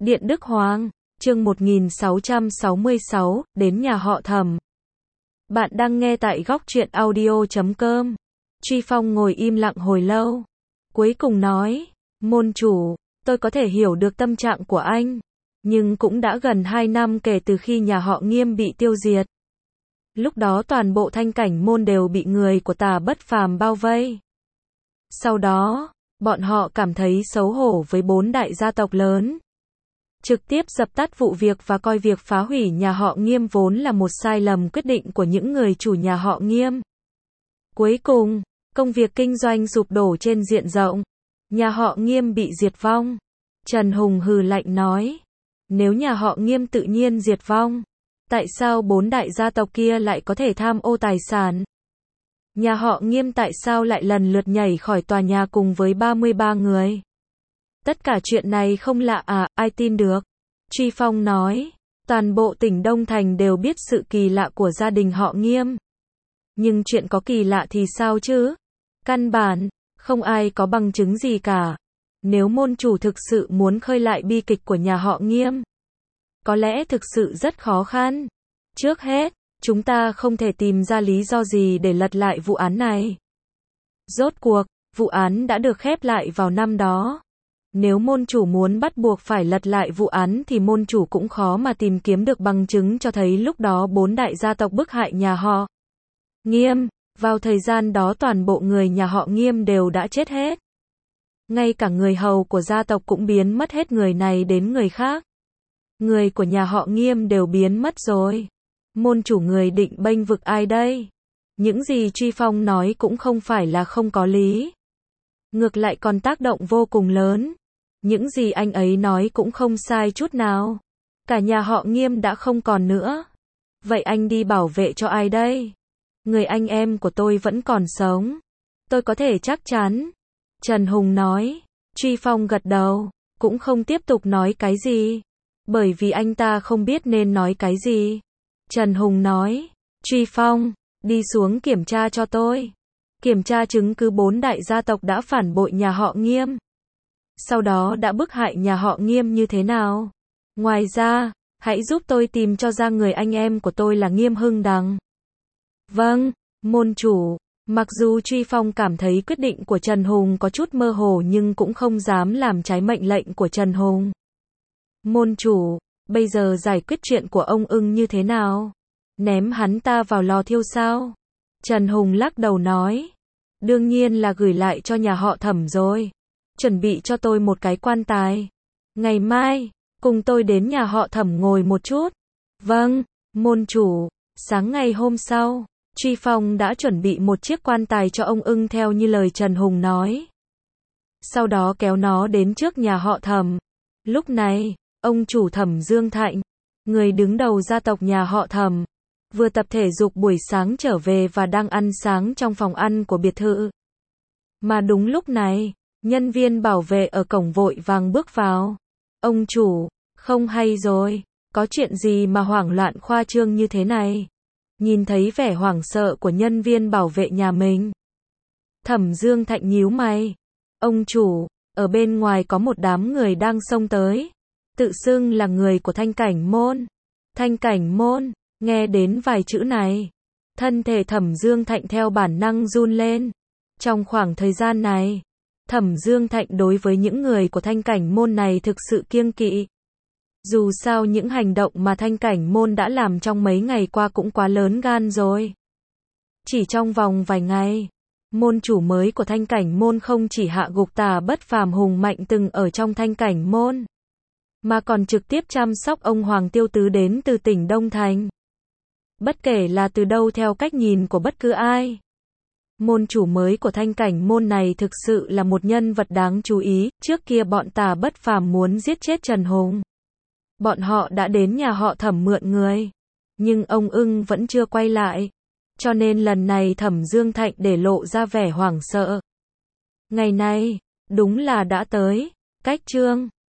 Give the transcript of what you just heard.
Điện Đức Hoàng, chương 1666, đến nhà họ Thẩm. Bạn đang nghe tại góc truyện audio.com. Truy Phong ngồi im lặng hồi lâu. Cuối cùng nói, môn chủ, tôi có thể hiểu được tâm trạng của anh. Nhưng cũng đã gần 2 năm kể từ khi nhà họ Nghiêm bị tiêu diệt. Lúc đó toàn bộ Thanh Cảnh môn đều bị người của Tà Bất Phàm bao vây. Sau đó, bọn họ cảm thấy xấu hổ với 4 đại gia tộc lớn. Trực tiếp dập tắt vụ việc và coi việc phá hủy nhà họ Nghiêm vốn là một sai lầm quyết định của những người chủ nhà họ Nghiêm. Cuối cùng, công việc kinh doanh sụp đổ trên diện rộng. Nhà họ Nghiêm bị diệt vong. Trần Hùng hừ lạnh nói, nếu nhà họ Nghiêm tự nhiên diệt vong, tại sao 4 đại gia tộc kia lại có thể tham ô tài sản? Nhà họ Nghiêm tại sao lại lần lượt nhảy khỏi tòa nhà cùng với 33 người? Tất cả chuyện này không lạ à, ai tin được? Truy Phong nói, toàn bộ tỉnh Đông Thành đều biết sự kỳ lạ của gia đình họ Nghiêm. Nhưng chuyện có kỳ lạ thì sao chứ? Căn bản, không ai có bằng chứng gì cả. Nếu môn chủ thực sự muốn khơi lại bi kịch của nhà họ Nghiêm, có lẽ thực sự rất khó khăn. Trước hết, chúng ta không thể tìm ra lý do gì để lật lại vụ án này. Rốt cuộc, vụ án đã được khép lại vào năm đó. Nếu môn chủ muốn bắt buộc phải lật lại vụ án thì môn chủ cũng khó mà tìm kiếm được bằng chứng cho thấy lúc đó 4 đại gia tộc bức hại nhà họ Nghiêm. Vào thời gian đó toàn bộ người nhà họ Nghiêm đều đã chết hết. Ngay cả người hầu của gia tộc cũng biến mất hết, người này đến người khác. Người của nhà họ Nghiêm đều biến mất rồi. Môn chủ người định bênh vực ai đây? Những gì Truy Phong nói cũng không phải là không có lý. Ngược lại còn tác động vô cùng lớn. Những gì anh ấy nói cũng không sai chút nào. Cả nhà họ Nghiêm đã không còn nữa. Vậy anh đi bảo vệ cho ai đây? Người anh em của tôi vẫn còn sống. Tôi có thể chắc chắn. Trần Hùng nói. Truy Phong gật đầu, cũng không tiếp tục nói cái gì. Bởi vì anh ta không biết nên nói cái gì. Trần Hùng nói, Truy Phong, đi xuống kiểm tra cho tôi. Kiểm tra chứng cứ 4 đại gia tộc đã phản bội nhà họ Nghiêm. Sau đó đã bức hại nhà họ Nghiêm như thế nào. Ngoài ra, hãy giúp tôi tìm cho ra người anh em của tôi là Nghiêm Hưng Đằng. Vâng, môn chủ. Mặc dù Truy Phong cảm thấy quyết định của Trần Hùng có chút mơ hồ nhưng cũng không dám làm trái mệnh lệnh của Trần Hùng. Môn chủ, bây giờ giải quyết chuyện của ông Ưng như thế nào? Ném hắn ta vào lò thiêu sao? Trần Hùng lắc đầu nói. Đương nhiên là gửi lại cho nhà họ Thẩm rồi. Chuẩn bị cho tôi một cái quan tài. Ngày mai, cùng tôi đến nhà họ Thẩm ngồi một chút. Vâng, môn chủ. Sáng ngày hôm sau, Truy Phong đã chuẩn bị một chiếc quan tài cho ông Ưng theo như lời Trần Hùng nói. Sau đó kéo nó đến trước nhà họ Thẩm. Lúc này, ông chủ Thẩm Dương Thạnh, người đứng đầu gia tộc nhà họ Thẩm, vừa tập thể dục buổi sáng trở về và đang ăn sáng trong phòng ăn của biệt thự. Mà đúng lúc này, nhân viên bảo vệ ở cổng vội vàng bước vào. Ông chủ, không hay rồi, có chuyện gì mà hoảng loạn khoa trương như thế này? Nhìn thấy vẻ hoảng sợ của nhân viên bảo vệ nhà mình, Thẩm Dương Thạnh nhíu mày. Ông chủ, ở bên ngoài có một đám người đang xông tới. Tự xưng là người của Thanh Cảnh môn. Thanh Cảnh môn, nghe đến vài chữ này, thân thể Thẩm Dương Thạnh theo bản năng run lên. Trong khoảng thời gian này, Thẩm Dương Thạnh đối với những người của Thanh Cảnh môn này thực sự kiêng kỵ. Dù sao những hành động mà Thanh Cảnh môn đã làm trong mấy ngày qua cũng quá lớn gan rồi. Chỉ trong vòng vài ngày, môn chủ mới của Thanh Cảnh môn không chỉ hạ gục Tà Bất Phàm hùng mạnh từng ở trong Thanh Cảnh môn, mà còn trực tiếp chăm sóc ông Hoàng Tiêu Tứ đến từ tỉnh Đông Thành. Bất kể là từ đâu theo cách nhìn của bất cứ ai, môn chủ mới của Thanh Cảnh môn này thực sự là một nhân vật đáng chú ý. Trước kia bọn Tà Bất Phàm muốn giết chết Trần Hùng. Bọn họ đã đến nhà họ Thẩm mượn người. Nhưng ông Ưng vẫn chưa quay lại. Cho nên lần này Thẩm Dương Thạnh để lộ ra vẻ hoảng sợ. Ngày này, đúng là đã tới. Cách chương